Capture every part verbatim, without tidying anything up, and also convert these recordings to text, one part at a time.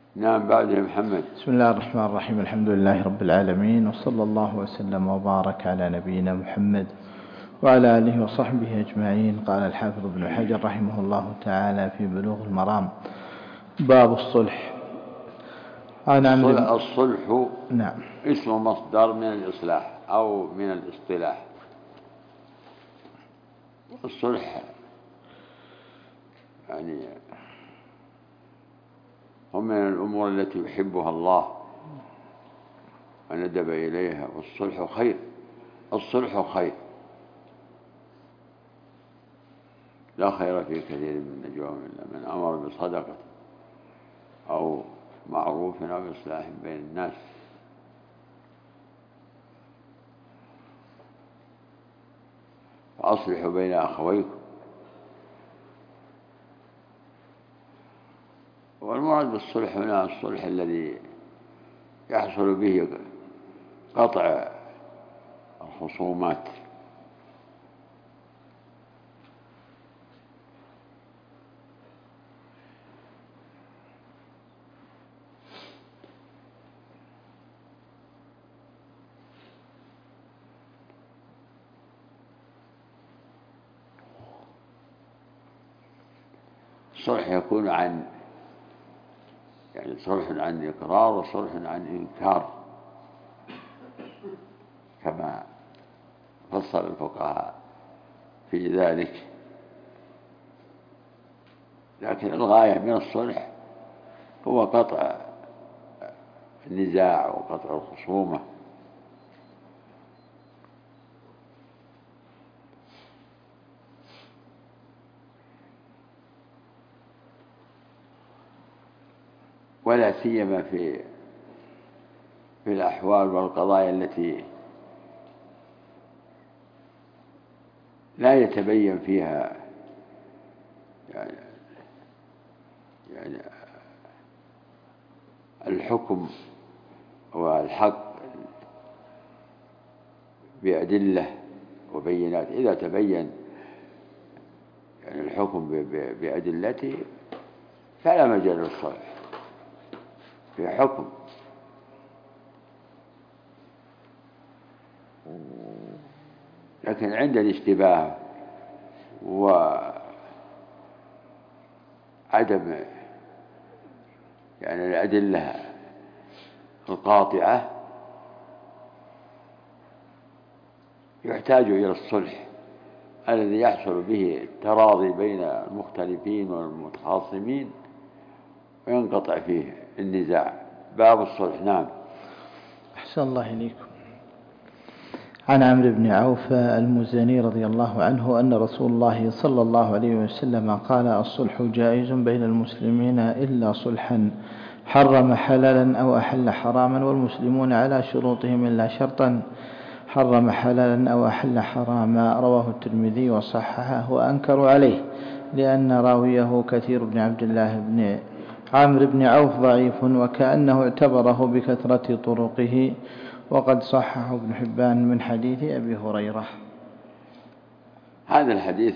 نعم. بعد يا محمد. بسم الله الرحمن الرحيم. الحمد لله رب العالمين، وصلى الله وسلم وبارك على نبينا محمد وعلى آله وصحبه أجمعين. قال الحافظ ابن حجر رحمه الله تعالى في بلوغ المرام: باب الصلح. عن عمرو الصلح نعم اسم مصدر من الإصلاح أو من الاصطلاح. الصلح يعني هم من الأمور التي يحبها الله وندب إليها، والصلح خير. الصلح خير، لا خير في كثير من نجواهم إلا من أمر بصدقة أو معروف أو إصلاح بين الناس. فأصلحوا بين أخويكم. والمراد بالصلح هنا الصلح الذي يحصل به قطع الخصومات. الصلح يكون عن يعني صلح عن إقرار وصلح عن إنكار، كما فصل الفقهاء في ذلك. لكن الغاية من الصلح هو قطع النزاع وقطع الخصومة. ولا سيما في في الأحوال والقضايا التي لا يتبين فيها يعني, يعني الحكم والحق بأدلة وبينات. إذا تبين يعني الحكم بأدلته فلا مجال للصلح في حكم. لكن عند الاشتباه وعدم يعني الأدلة القاطعة يحتاج إلى الصلح الذي يحصل به التراضي بين المختلفين والمتخاصمين وينقطع فيه النزاع. باب الصلح. نعم. أحسن الله إليكم. عن عمرو بن عوف المزني رضي الله عنه أن رسول الله صلى الله عليه وسلم قال: الصلح جائز بين المسلمين إلا صلحا حرم حلالا أو أحل حراما، والمسلمون على شروطهم إلا شرطا حرم حلالا أو أحل حراما. رواه الترمذي وصححه وأنكروا عليه لأن راويه كثير بن عبد الله بن عمرو بن عوف ضعيف، وكأنه اعتبره بكثرة طرقه، وقد صححه ابن حبان من حديث أبي هريرة. هذا الحديث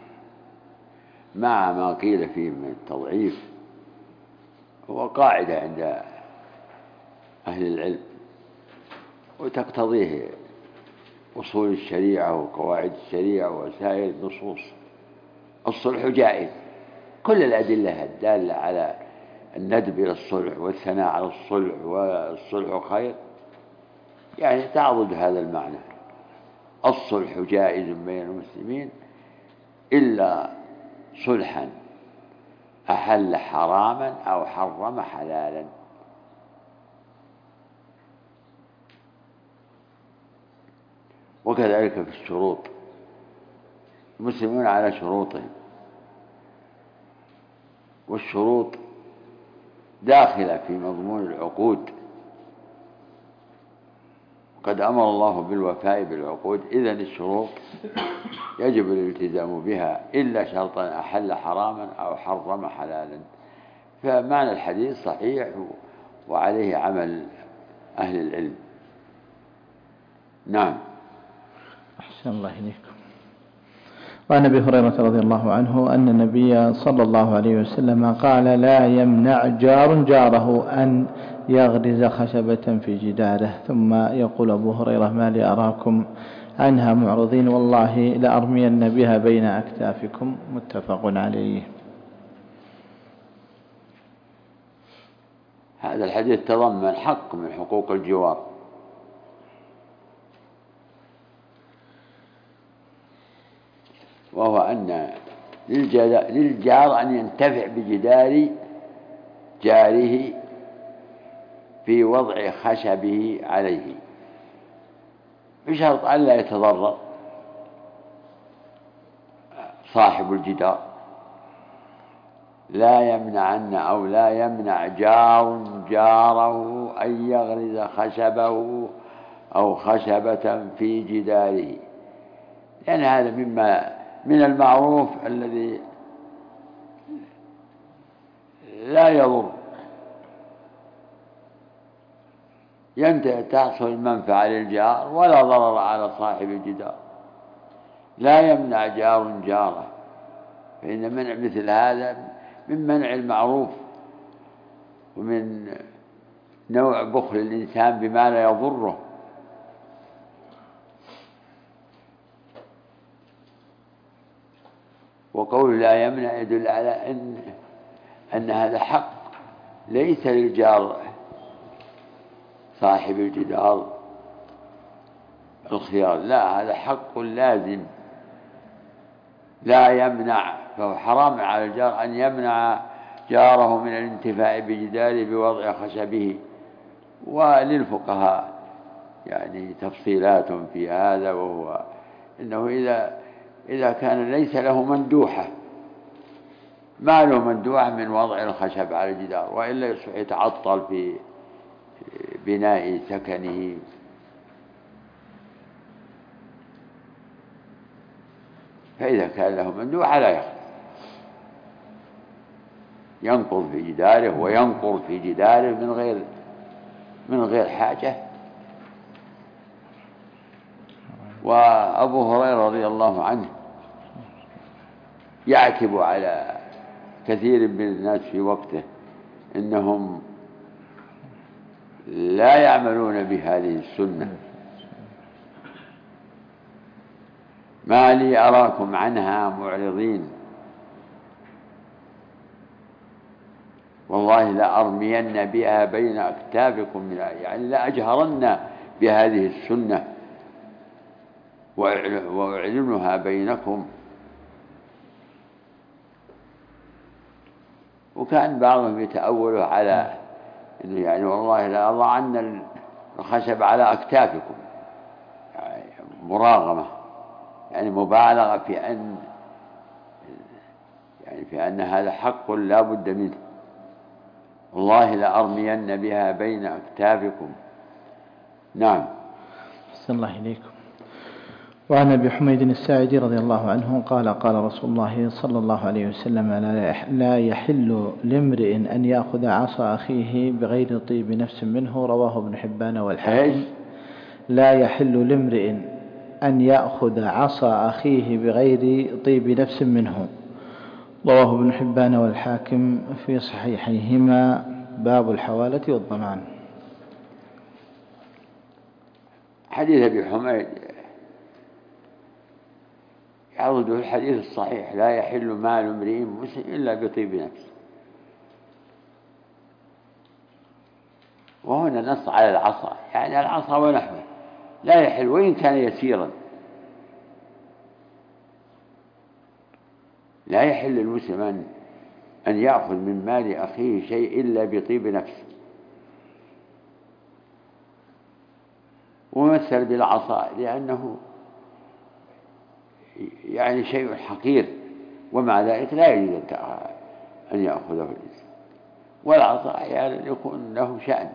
مع ما قيل فيه من التضعيف هو قاعدة عند أهل العلم وتقتضيه أصول الشريعة وقواعد الشريعة وسائر النصوص. الصلح جائز. كل الأدلة الدالة على الندب إلى الصلح والثناء على الصلح والصلح خير يعني تعضد هذا المعنى. الصلح جائز بين المسلمين إلا صلحا أحل حراما أو حرم حلالا. وكذلك في الشروط، المسلمون على شروطهم، والشروط داخلة في مضمون العقود، وقد أمر الله بالوفاء بالعقود. إذن الشروط يجب الالتزام بها إلا شرطا أحل حراما أو حرم حلالا. فمعنى الحديث صحيح وعليه عمل أهل العلم. نعم. أحسن الله إليكم. وعن أبي هريرة رضي الله عنه أن النبي صلى الله عليه وسلم قال لا يمنع جار جاره أن يغرز خشبة في جداره. ثم يقول أبو هريرة ما لي أراكم عنها معرضين والله لأرمين بها بين أكتافكم. متفق عليه. هذا الحديث تضمن حق من حقوق الجوار، وهو أن للجار أن ينتفع بجدار جاره في وضع خشبه عليه بشرط أن لا يتضرر صاحب الجدار. لا يمنعن أو لا يمنع جار جاره أن يغرز خشبه أو خشبة في جداره، لأن هذا مما من المعروف الذي لا يضر، تحصل المنفعة للجار ولا ضرر على صاحب الجدار. لا يمنع جار جاره، فإن منع مثل هذا من منع المعروف ومن نوع بخل الإنسان بما لا يضره. وقول لا يمنع يدل على أن أن هذا حق ليس للجار صاحب الجدار الخيار، لا، هذا حق لازم لا يمنع. فهو حرام على الجار أن يمنع جاره من الانتفاع بجداره بوضع خشبه. وللفقهاء يعني تفصيلات في هذا، وهو إنه إذا إذا كان ليس له مندوحة، ما له مندوحة من وضع الخشب على الجدار، وإلا يصبح يتعطل في بناء سكنه. فإذا كان له مندوحة لا يخلع، ينقض في جداره وينقر في جداره من غير من غير حاجة. وأبو هريرة رضي الله عنه يعتب على كثير من الناس في وقته إنهم لا يعملون بهذه السنة. ما لي أراكم عنها معرضين والله لأرمين بها بين أكتافكم، يعني لأجهرن بهذه السنة وأعلنها بينكم. وكان بعضهم يتأوله على إنه يعني والله لا أضعن الخشب على أكتافكم، يعني مراغمة، يعني مبالغة في أن يعني في أن هذا حق لا بد منه. والله لأرمين بها بين أكتافكم. نعم. أحسن الله إليكم. وعن أبي حميد الساعدي رضي الله عنه قال قال رسول الله صلى الله عليه وسلم لا يحل لامرئ أن يأخذ عصا أخيه بغير طيب نفس منه. رواه ابن حبان والحاكم. لا يحل لامرئ أن يأخذ عصا أخيه بغير طيب نفس منه. رواه ابن حبان والحاكم في صحيحيهما. باب الحوالة والضمان. حديث أبي حميد يعرض الحديث الصحيح لا يحل مال امرئ مسلم إلا بطيب نفس، وهنا نص على العصا، يعني العصا ونحوه لا يحل وإن كان يسيرا. لا يحل للمسلم أن يأخذ من مال أخيه شيء إلا بطيب نفس. ومثل بالعصا لأنه يعني شيء حقير، ومع ذلك لا يجوز أن يأخذه الإنسان. والعصا أحيانا يكون له شأن،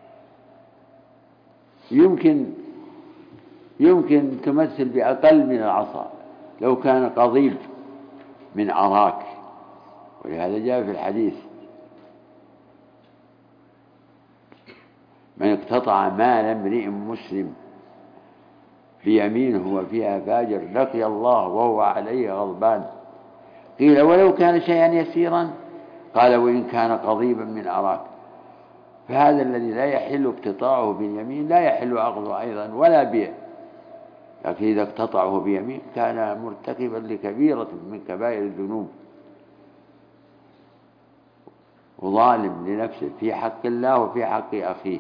يمكن يمكن تمثل بأقل من العصا لو كان قضيب من أراك، ولهذا جاء في الحديث من اقتطع مال امرئ مسلم بيمين هو فيها فاجر لقي الله وهو عليه غضبان. قيل ولو كان شيئا يسيرا؟ قال وإن كان قضيبا من أراك. فهذا الذي لا يحل اقتطاعه باليمين لا يحل أخذه أيضا ولا بيع، لكن إذا اقتطعه بيمين كان مرتكبا لكبيرة من كبائر الذنوب وظالم لنفسه في حق الله وفي حق أخيه.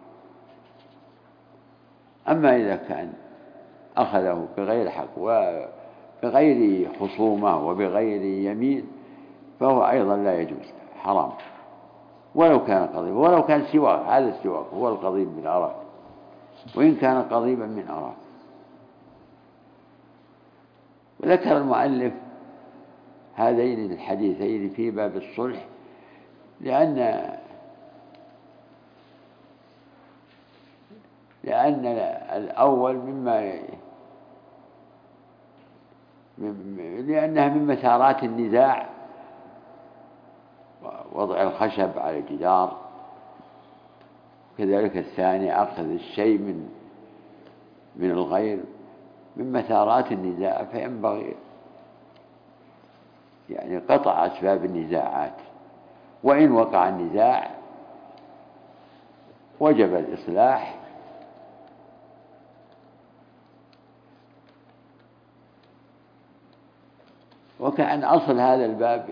أما إذا كان أخذه بغير حق وبغير خصومة وبغير يمين فهو أيضا لا يجوز، حرام، ولو كان قضيبا، ولو كان سواك، هذا السواك هو القضيب من أراك، وإن كان قضيبا من أراك. وذكر المؤلف هذين الحديثين في باب الصلح لأن لأن الأول مما لأنها من مسارات النزاع، وضع الخشب على الجدار، كذلك الثاني أخذ الشيء من من الغير من مسارات النزاع، فينبغي يعني قطع أسباب النزاعات، وإن وقع النزاع وجب الإصلاح. وكأن أصل هذا الباب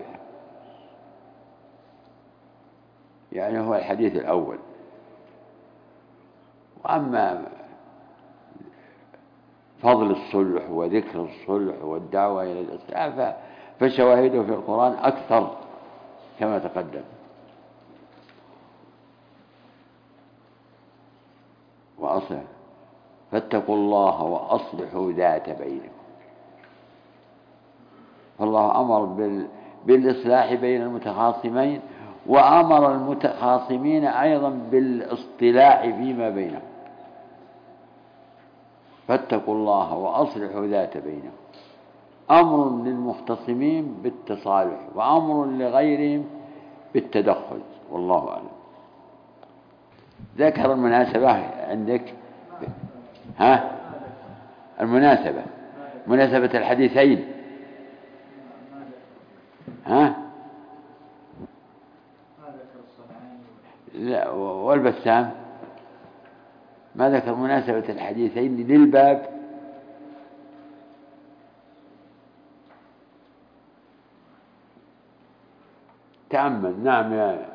يعني هو الحديث الأول. وأما فضل الصلح وذكر الصلح والدعوة إلى الإصلاح فشواهده في القرآن أكثر كما تقدم. وأصلح فاتقوا الله وأصلحوا ذات بينكم. فالله أمر بالإصلاح بين المتخاصمين، وأمر المتخاصمين أيضا بالاصطلاح فيما بينهم. فاتقوا الله وأصلحوا ذات بينهم، أمر للمختصمين بالتصالح وأمر لغيرهم بالتدخل، والله أعلم. ذكر المناسبة عندك، ها المناسبة مناسبة الحديثين، ها لا والبسام ما ذكر مناسبة الحديثين للباب. تأمل. نعم يا